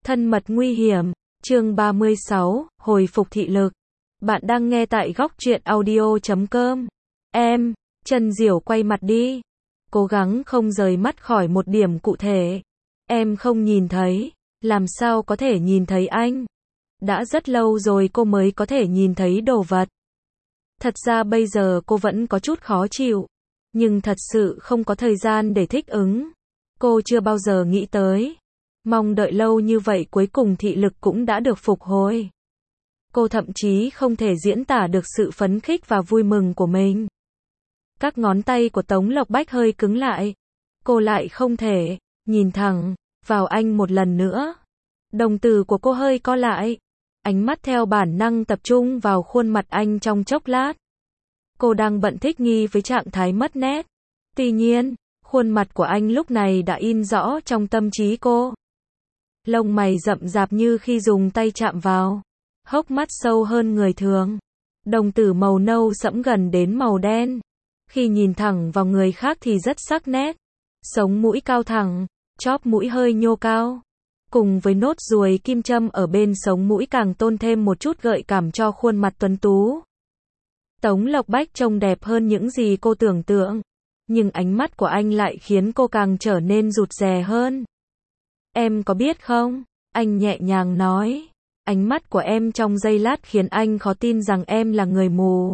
Thân mật nguy hiểm, chương 36, hồi phục thị lực. Bạn đang nghe tại góc truyện audio.com. Em, Trần Diểu quay mặt đi. Cố gắng không rời mắt khỏi một điểm cụ thể. Em không nhìn thấy, làm sao có thể nhìn thấy anh? Đã rất lâu rồi cô mới có thể nhìn thấy đồ vật. Thật ra bây giờ cô vẫn có chút khó chịu, nhưng thật sự không có thời gian để thích ứng. Cô chưa bao giờ nghĩ tới. Mong đợi lâu như vậy cuối cùng thị lực cũng đã được phục hồi. Cô thậm chí không thể diễn tả được sự phấn khích và vui mừng của mình. Các ngón tay của Tống Lộc Bách hơi cứng lại. Cô lại không thể nhìn thẳng vào anh một lần nữa. Đồng tử của cô hơi co lại. Ánh mắt theo bản năng tập trung vào khuôn mặt anh trong chốc lát. Cô đang bận thích nghi với trạng thái mất nét. Tuy nhiên, khuôn mặt của anh lúc này đã in rõ trong tâm trí cô. Lông mày rậm rạp như khi dùng tay chạm vào. Hốc mắt sâu hơn người thường. Đồng tử màu nâu sẫm gần đến màu đen. Khi nhìn thẳng vào người khác thì rất sắc nét. Sống mũi cao thẳng, chóp mũi hơi nhô cao. Cùng với nốt ruồi kim châm ở bên sống mũi càng tôn thêm một chút gợi cảm cho khuôn mặt tuấn tú. Tống Lộc Bách trông đẹp hơn những gì cô tưởng tượng. Nhưng ánh mắt của anh lại khiến cô càng trở nên rụt rè hơn. Em có biết không? Anh nhẹ nhàng nói. Ánh mắt của em trong giây lát khiến anh khó tin rằng em là người mù.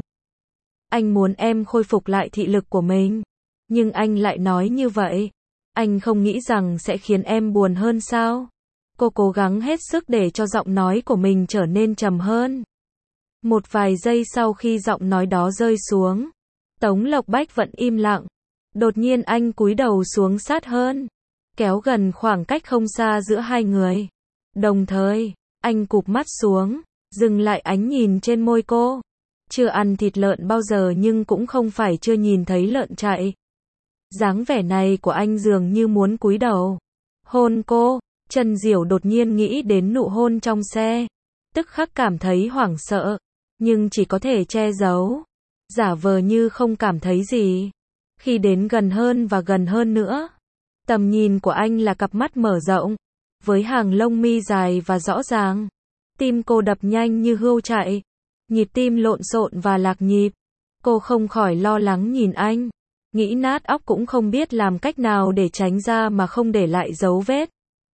Anh muốn em khôi phục lại thị lực của mình. Nhưng anh lại nói như vậy. Anh không nghĩ rằng sẽ khiến em buồn hơn sao? Cô cố gắng hết sức để cho giọng nói của mình trở nên trầm hơn. Một vài giây sau khi giọng nói đó rơi xuống, Tống Lộc Bách vẫn im lặng. Đột nhiên anh cúi đầu xuống sát hơn, kéo gần khoảng cách không xa giữa hai người. Đồng thời, anh cụp mắt xuống, dừng lại ánh nhìn trên môi cô. Chưa ăn thịt lợn bao giờ nhưng cũng không phải chưa nhìn thấy lợn chạy. Dáng vẻ này của anh dường như muốn cúi đầu hôn cô. Trần Diểu đột nhiên nghĩ đến nụ hôn trong xe. Tức khắc cảm thấy hoảng sợ, nhưng chỉ có thể che giấu, giả vờ như không cảm thấy gì. Khi đến gần hơn và gần hơn nữa, tầm nhìn của anh là cặp mắt mở rộng, với hàng lông mi dài và rõ ràng. Tim cô đập nhanh như hươu chạy, nhịp tim lộn xộn và lạc nhịp. Cô không khỏi lo lắng nhìn anh, nghĩ nát óc cũng không biết làm cách nào để tránh ra mà không để lại dấu vết.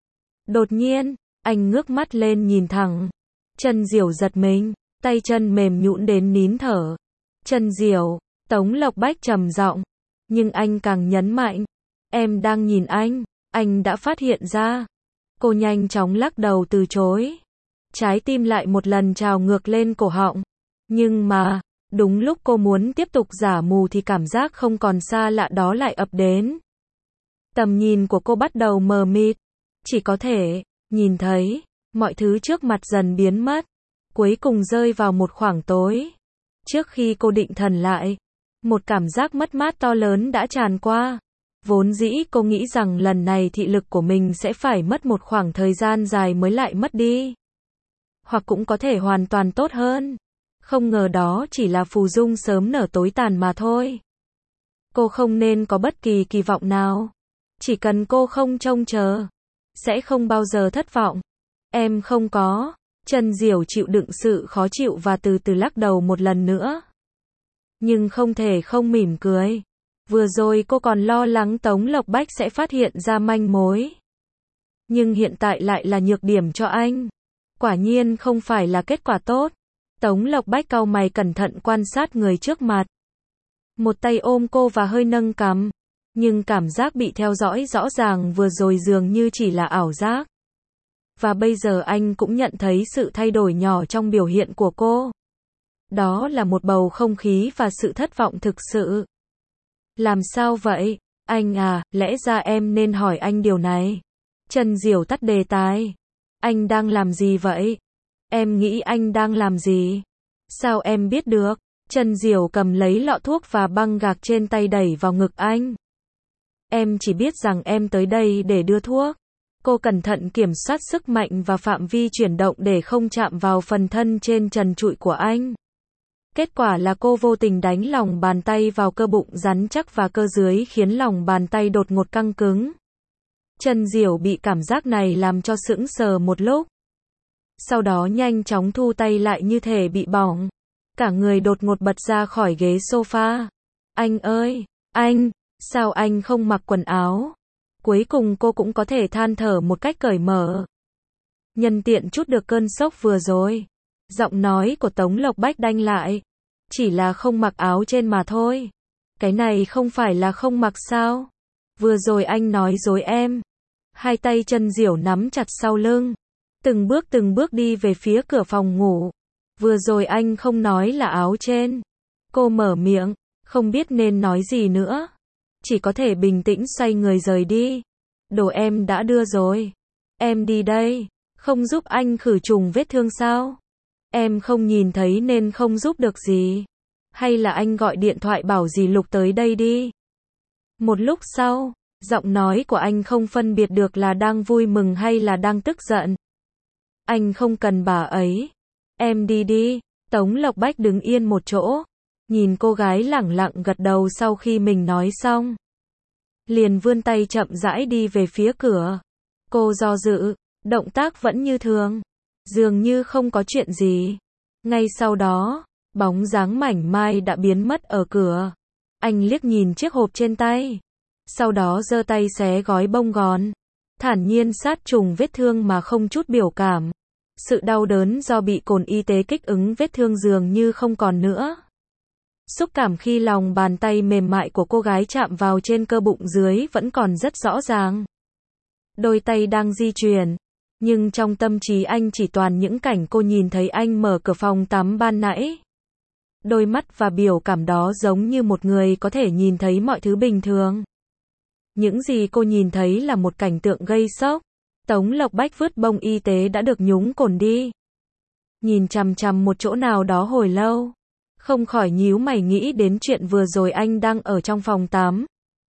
Đột nhiên, anh ngước mắt lên nhìn thẳng. Trần Diểu giật mình, tay chân mềm nhũn đến nín thở. Trần Diểu, Tống Lộc Bách trầm giọng, nhưng anh càng nhấn mạnh. Em đang nhìn anh đã phát hiện ra. Cô nhanh chóng lắc đầu từ chối. Trái tim lại một lần trào ngược lên cổ họng. Nhưng mà, đúng lúc cô muốn tiếp tục giả mù thì cảm giác không còn xa lạ đó lại ập đến. Tầm nhìn của cô bắt đầu mờ mịt. Chỉ có thể nhìn thấy mọi thứ trước mặt dần biến mất, cuối cùng rơi vào một khoảng tối. Trước khi cô định thần lại, một cảm giác mất mát to lớn đã tràn qua. Vốn dĩ cô nghĩ rằng lần này thị lực của mình sẽ phải mất một khoảng thời gian dài mới lại mất đi. Hoặc cũng có thể hoàn toàn tốt hơn. Không ngờ đó chỉ là phù dung sớm nở tối tàn mà thôi. Cô không nên có bất kỳ kỳ vọng nào. Chỉ cần cô không trông chờ, sẽ không bao giờ thất vọng. Em không có. Trần Diểu chịu đựng sự khó chịu và từ từ lắc đầu một lần nữa. Nhưng không thể không mỉm cười. Vừa rồi cô còn lo lắng Tống Lộc Bách sẽ phát hiện ra manh mối. Nhưng hiện tại lại là nhược điểm cho anh. Quả nhiên không phải là kết quả tốt. Tống Lộc Bách cau mày cẩn thận quan sát người trước mặt. Một tay ôm cô và hơi nâng cằm. Nhưng cảm giác bị theo dõi rõ ràng vừa rồi dường như chỉ là ảo giác. Và bây giờ anh cũng nhận thấy sự thay đổi nhỏ trong biểu hiện của cô. Đó là một bầu không khí và sự thất vọng thực sự. Làm sao vậy? Anh à, lẽ ra em nên hỏi anh điều này. Trần Diểu tắt đề tài. Anh đang làm gì vậy? Em nghĩ anh đang làm gì? Sao em biết được? Trần Diểu cầm lấy lọ thuốc và băng gạc trên tay đẩy vào ngực anh. Em chỉ biết rằng em tới đây để đưa thuốc. Cô cẩn thận kiểm soát sức mạnh và phạm vi chuyển động để không chạm vào phần thân trên trần trụi của anh. Kết quả là cô vô tình đánh lòng bàn tay vào cơ bụng rắn chắc và cơ dưới khiến lòng bàn tay đột ngột căng cứng. Chân Diểu bị cảm giác này làm cho sững sờ một lúc. Sau đó nhanh chóng thu tay lại như thể bị bỏng. Cả người đột ngột bật ra khỏi ghế sofa. Anh ơi, anh, sao anh không mặc quần áo? Cuối cùng cô cũng có thể than thở một cách cởi mở. Nhân tiện chút được cơn sốc vừa rồi. Giọng nói của Tống Lộc Bách đanh lại. Chỉ là không mặc áo trên mà thôi. Cái này không phải là không mặc sao? Vừa rồi anh nói dối em. Hai tay Chân Diểu nắm chặt sau lưng. Từng bước đi về phía cửa phòng ngủ. Vừa rồi anh không nói là áo trên. Cô mở miệng, không biết nên nói gì nữa. Chỉ có thể bình tĩnh xoay người rời đi. Đồ em đã đưa rồi. Em đi đây. Không giúp anh khử trùng vết thương sao? Em không nhìn thấy nên không giúp được gì. Hay là anh gọi điện thoại bảo dì Lục tới đây đi. Một lúc sau, giọng nói của anh không phân biệt được là đang vui mừng hay là đang tức giận. Anh không cần bà ấy. Em đi đi. Tống Lộc Bách đứng yên một chỗ. Nhìn cô gái lẳng lặng gật đầu sau khi mình nói xong. Liền vươn tay chậm rãi đi về phía cửa. Cô do dự, động tác vẫn như thường. Dường như không có chuyện gì. Ngay sau đó, bóng dáng mảnh mai đã biến mất ở cửa. Anh liếc nhìn chiếc hộp trên tay. Sau đó giơ tay xé gói bông gòn. Thản nhiên sát trùng vết thương mà không chút biểu cảm. Sự đau đớn do bị cồn y tế kích ứng vết thương dường như không còn nữa. Xúc cảm khi lòng bàn tay mềm mại của cô gái chạm vào trên cơ bụng dưới vẫn còn rất rõ ràng. Đôi tay đang di chuyển. Nhưng trong tâm trí anh chỉ toàn những cảnh cô nhìn thấy anh mở cửa phòng tắm ban nãy. Đôi mắt và biểu cảm đó giống như một người có thể nhìn thấy mọi thứ bình thường. Những gì cô nhìn thấy là một cảnh tượng gây sốc. Tống Lộc Bách vứt bông y tế đã được nhúng cồn đi. Nhìn chằm chằm một chỗ nào đó hồi lâu. Không khỏi nhíu mày nghĩ đến chuyện vừa rồi anh đang ở trong phòng tắm.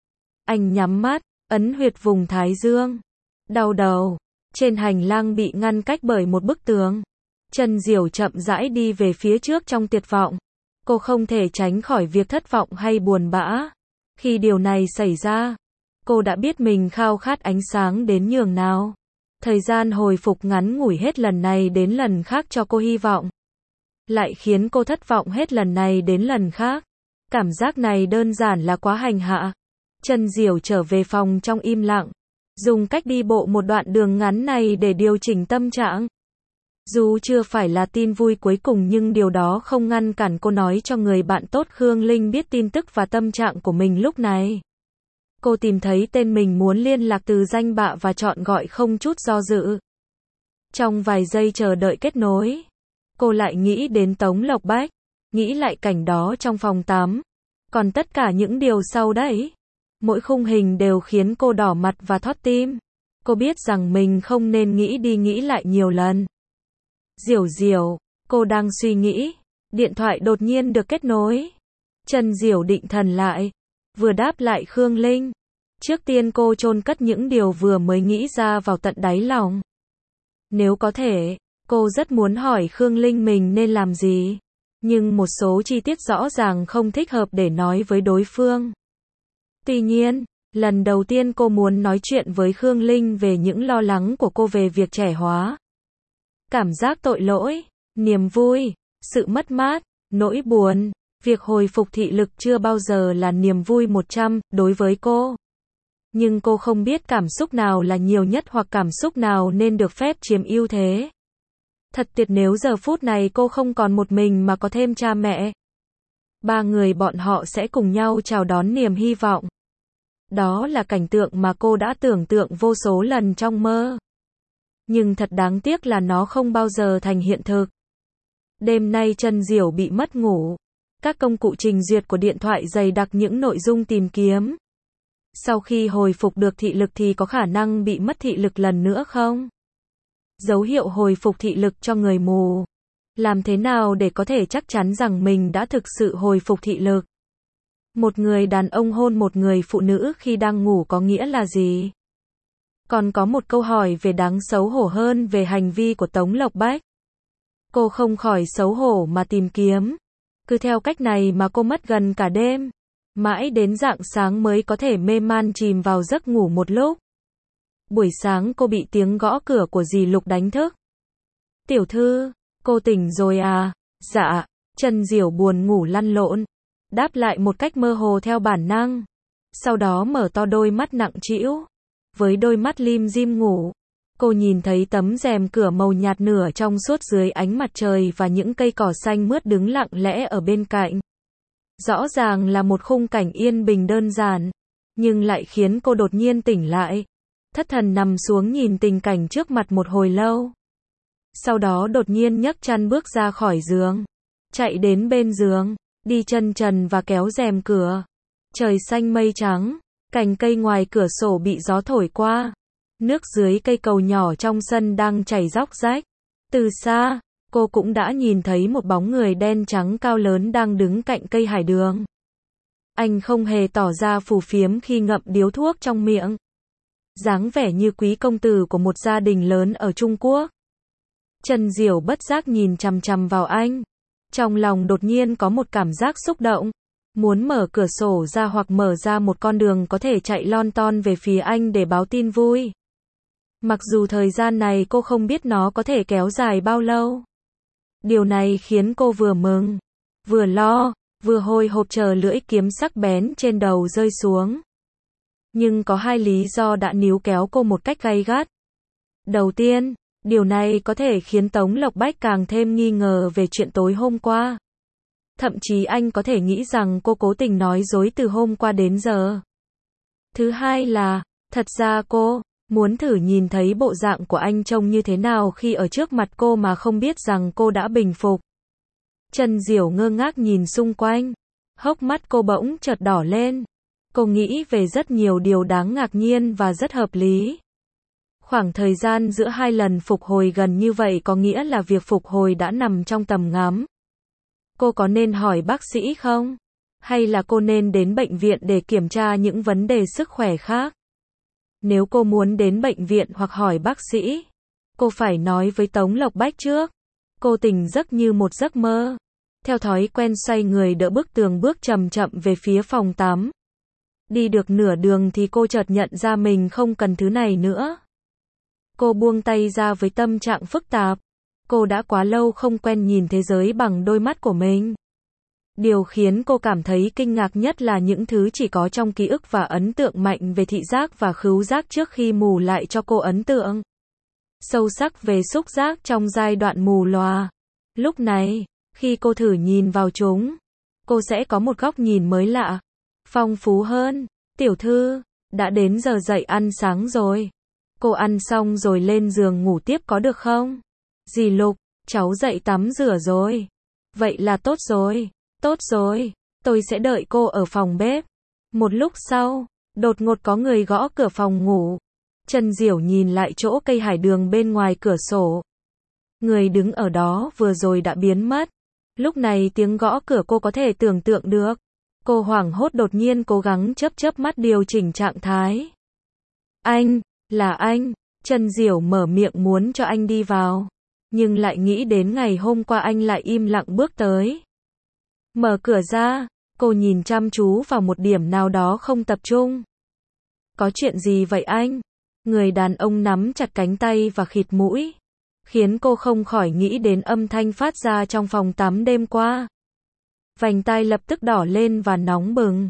Anh nhắm mắt, ấn huyệt vùng thái dương. Đau đầu. Trên hành lang bị ngăn cách bởi một bức tường. Chân Diểu chậm rãi đi về phía trước trong tuyệt vọng. Cô không thể tránh khỏi việc thất vọng hay buồn bã. Khi điều này xảy ra, cô đã biết mình khao khát ánh sáng đến nhường nào. Thời gian hồi phục ngắn ngủi hết lần này đến lần khác cho cô hy vọng. Lại khiến cô thất vọng hết lần này đến lần khác. Cảm giác này đơn giản là quá hành hạ. Chân Diểu trở về phòng trong im lặng. Dùng cách đi bộ một đoạn đường ngắn này để điều chỉnh tâm trạng. Dù chưa phải là tin vui cuối cùng nhưng điều đó không ngăn cản cô nói cho người bạn tốt Khương Linh biết tin tức và tâm trạng của mình lúc này. Cô tìm thấy tên mình muốn liên lạc từ danh bạ và chọn gọi không chút do dự. Trong vài giây chờ đợi kết nối, cô lại nghĩ đến Tống Lộc Bách, nghĩ lại cảnh đó trong phòng tắm. Còn tất cả những điều sau đấy, mỗi khung hình đều khiến cô đỏ mặt và thót tim. Cô biết rằng mình không nên nghĩ đi nghĩ lại nhiều lần. Diểu Diểu, cô đang suy nghĩ, điện thoại đột nhiên được kết nối. Chân Diểu định thần lại, vừa đáp lại Khương Linh. Trước tiên cô chôn cất những điều vừa mới nghĩ ra vào tận đáy lòng. Nếu có thể, cô rất muốn hỏi Khương Linh mình nên làm gì. Nhưng một số chi tiết rõ ràng không thích hợp để nói với đối phương. Tuy nhiên, lần đầu tiên cô muốn nói chuyện với Khương Linh về những lo lắng của cô về việc trẻ hóa. Cảm giác tội lỗi, niềm vui, sự mất mát, nỗi buồn, việc hồi phục thị lực chưa bao giờ là niềm vui 100 đối với cô. Nhưng cô không biết cảm xúc nào là nhiều nhất hoặc cảm xúc nào nên được phép chiếm ưu thế. Thật tuyệt nếu giờ phút này cô không còn một mình mà có thêm cha mẹ. Ba người bọn họ sẽ cùng nhau chào đón niềm hy vọng. Đó là cảnh tượng mà cô đã tưởng tượng vô số lần trong mơ. Nhưng thật đáng tiếc là nó không bao giờ thành hiện thực. Đêm nay Chân Diểu bị mất ngủ. Các công cụ trình duyệt của điện thoại dày đặc những nội dung tìm kiếm. Sau khi hồi phục được thị lực thì có khả năng bị mất thị lực lần nữa không? Dấu hiệu hồi phục thị lực cho người mù. Làm thế nào để có thể chắc chắn rằng mình đã thực sự hồi phục thị lực? Một người đàn ông hôn một người phụ nữ khi đang ngủ có nghĩa là gì? Còn có một câu hỏi về đáng xấu hổ hơn về hành vi của Tống Lộc Bách. Cô không khỏi xấu hổ mà tìm kiếm. Cứ theo cách này mà cô mất gần cả đêm. Mãi đến rạng sáng mới có thể mê man chìm vào giấc ngủ một lúc. Buổi sáng cô bị tiếng gõ cửa của dì Lục đánh thức. Tiểu thư, cô tỉnh rồi à? Dạ. Trần Diểu buồn ngủ lăn lộn, đáp lại một cách mơ hồ theo bản năng. Sau đó mở to đôi mắt nặng trĩu, với đôi mắt lim dim ngủ. Cô nhìn thấy tấm rèm cửa màu nhạt nửa trong suốt dưới ánh mặt trời và những cây cỏ xanh mướt đứng lặng lẽ ở bên cạnh. Rõ ràng là một khung cảnh yên bình đơn giản, nhưng lại khiến cô đột nhiên tỉnh lại. Thất thần nằm xuống nhìn tình cảnh trước mặt một hồi lâu. Sau đó đột nhiên nhấc chăn bước ra khỏi giường, chạy đến bên giường, đi chân trần và kéo rèm cửa. Trời xanh mây trắng, cành cây ngoài cửa sổ bị gió thổi qua. Nước dưới cây cầu nhỏ trong sân đang chảy róc rách. Từ xa, cô cũng đã nhìn thấy một bóng người đen trắng cao lớn đang đứng cạnh cây hải đường. Anh không hề tỏ ra phù phiếm khi ngậm điếu thuốc trong miệng. Dáng vẻ như quý công tử của một gia đình lớn ở Trung Quốc. Trần Diểu bất giác nhìn chằm chằm vào anh. Trong lòng đột nhiên có một cảm giác xúc động. Muốn mở cửa sổ ra hoặc mở ra một con đường có thể chạy lon ton về phía anh để báo tin vui. Mặc dù thời gian này cô không biết nó có thể kéo dài bao lâu. Điều này khiến cô vừa mừng, vừa lo, vừa hồi hộp chờ lưỡi kiếm sắc bén trên đầu rơi xuống. Nhưng có hai lý do đã níu kéo cô một cách gay gắt. Đầu tiên, điều này có thể khiến Tống Lộc Bách càng thêm nghi ngờ về chuyện tối hôm qua. Thậm chí anh có thể nghĩ rằng cô cố tình nói dối từ hôm qua đến giờ. Thứ hai là, thật ra cô muốn thử nhìn thấy bộ dạng của anh trông như thế nào khi ở trước mặt cô mà không biết rằng cô đã bình phục. Trần Diểu ngơ ngác nhìn xung quanh. Hốc mắt cô bỗng chợt đỏ lên. Cô nghĩ về rất nhiều điều đáng ngạc nhiên và rất hợp lý. Khoảng thời gian giữa hai lần phục hồi gần như vậy có nghĩa là việc phục hồi đã nằm trong tầm ngắm. Cô có nên hỏi bác sĩ không? Hay là cô nên đến bệnh viện để kiểm tra những vấn đề sức khỏe khác? Nếu cô muốn đến bệnh viện hoặc hỏi bác sĩ, cô phải nói với Tống Lộc Bách trước. Cô tỉnh giấc như một giấc mơ. Theo thói quen xoay người đỡ bức tường bước chậm chậm về phía phòng tắm. Đi được nửa đường thì cô chợt nhận ra mình không cần thứ này nữa. Cô buông tay ra với tâm trạng phức tạp. Cô đã quá lâu không quen nhìn thế giới bằng đôi mắt của mình. Điều khiến cô cảm thấy kinh ngạc nhất là những thứ chỉ có trong ký ức và ấn tượng mạnh về thị giác và khứu giác trước khi mù lại cho cô ấn tượng sâu sắc về xúc giác trong giai đoạn mù lòa. Lúc này, khi cô thử nhìn vào chúng, cô sẽ có một góc nhìn mới lạ, phong phú hơn. Tiểu thư, đã đến giờ dậy ăn sáng rồi. Cô ăn xong rồi lên giường ngủ tiếp có được không? Dì Lục, cháu dậy tắm rửa rồi. Vậy là tốt rồi. Tốt rồi, tôi sẽ đợi cô ở phòng bếp. Một lúc sau, đột ngột có người gõ cửa phòng ngủ. Trần Diểu nhìn lại chỗ cây hải đường bên ngoài cửa sổ. Người đứng ở đó vừa rồi đã biến mất. Lúc này tiếng gõ cửa cô có thể tưởng tượng được. Cô hoảng hốt đột nhiên cố gắng chớp mắt điều chỉnh trạng thái. Anh, là anh. Trần Diểu mở miệng muốn cho anh đi vào. Nhưng lại nghĩ đến ngày hôm qua anh lại im lặng bước tới. Mở cửa ra, cô nhìn chăm chú vào một điểm nào đó không tập trung. Có chuyện gì vậy anh? Người đàn ông nắm chặt cánh tay và khịt mũi, khiến cô không khỏi nghĩ đến âm thanh phát ra trong phòng tắm đêm qua. Vành tai lập tức đỏ lên và nóng bừng.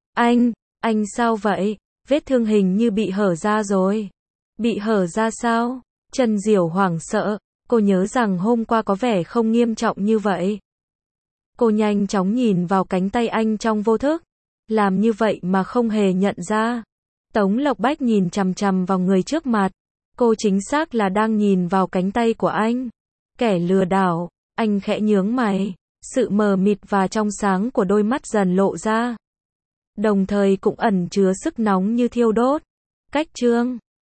Anh sao vậy? Vết thương hình như bị hở ra rồi. Bị hở ra sao? Trần Diểu hoảng sợ, cô nhớ rằng hôm qua có vẻ không nghiêm trọng như vậy. Cô nhanh chóng nhìn vào cánh tay anh trong vô thức. Làm như vậy mà không hề nhận ra. Tống Lộc Bách nhìn chằm chằm vào người trước mặt. Cô chính xác là đang nhìn vào cánh tay của anh. Kẻ lừa đảo. Anh khẽ nhướng mày. Sự mờ mịt và trong sáng của đôi mắt dần lộ ra. Đồng thời cũng ẩn chứa sức nóng như thiêu đốt. Cách chương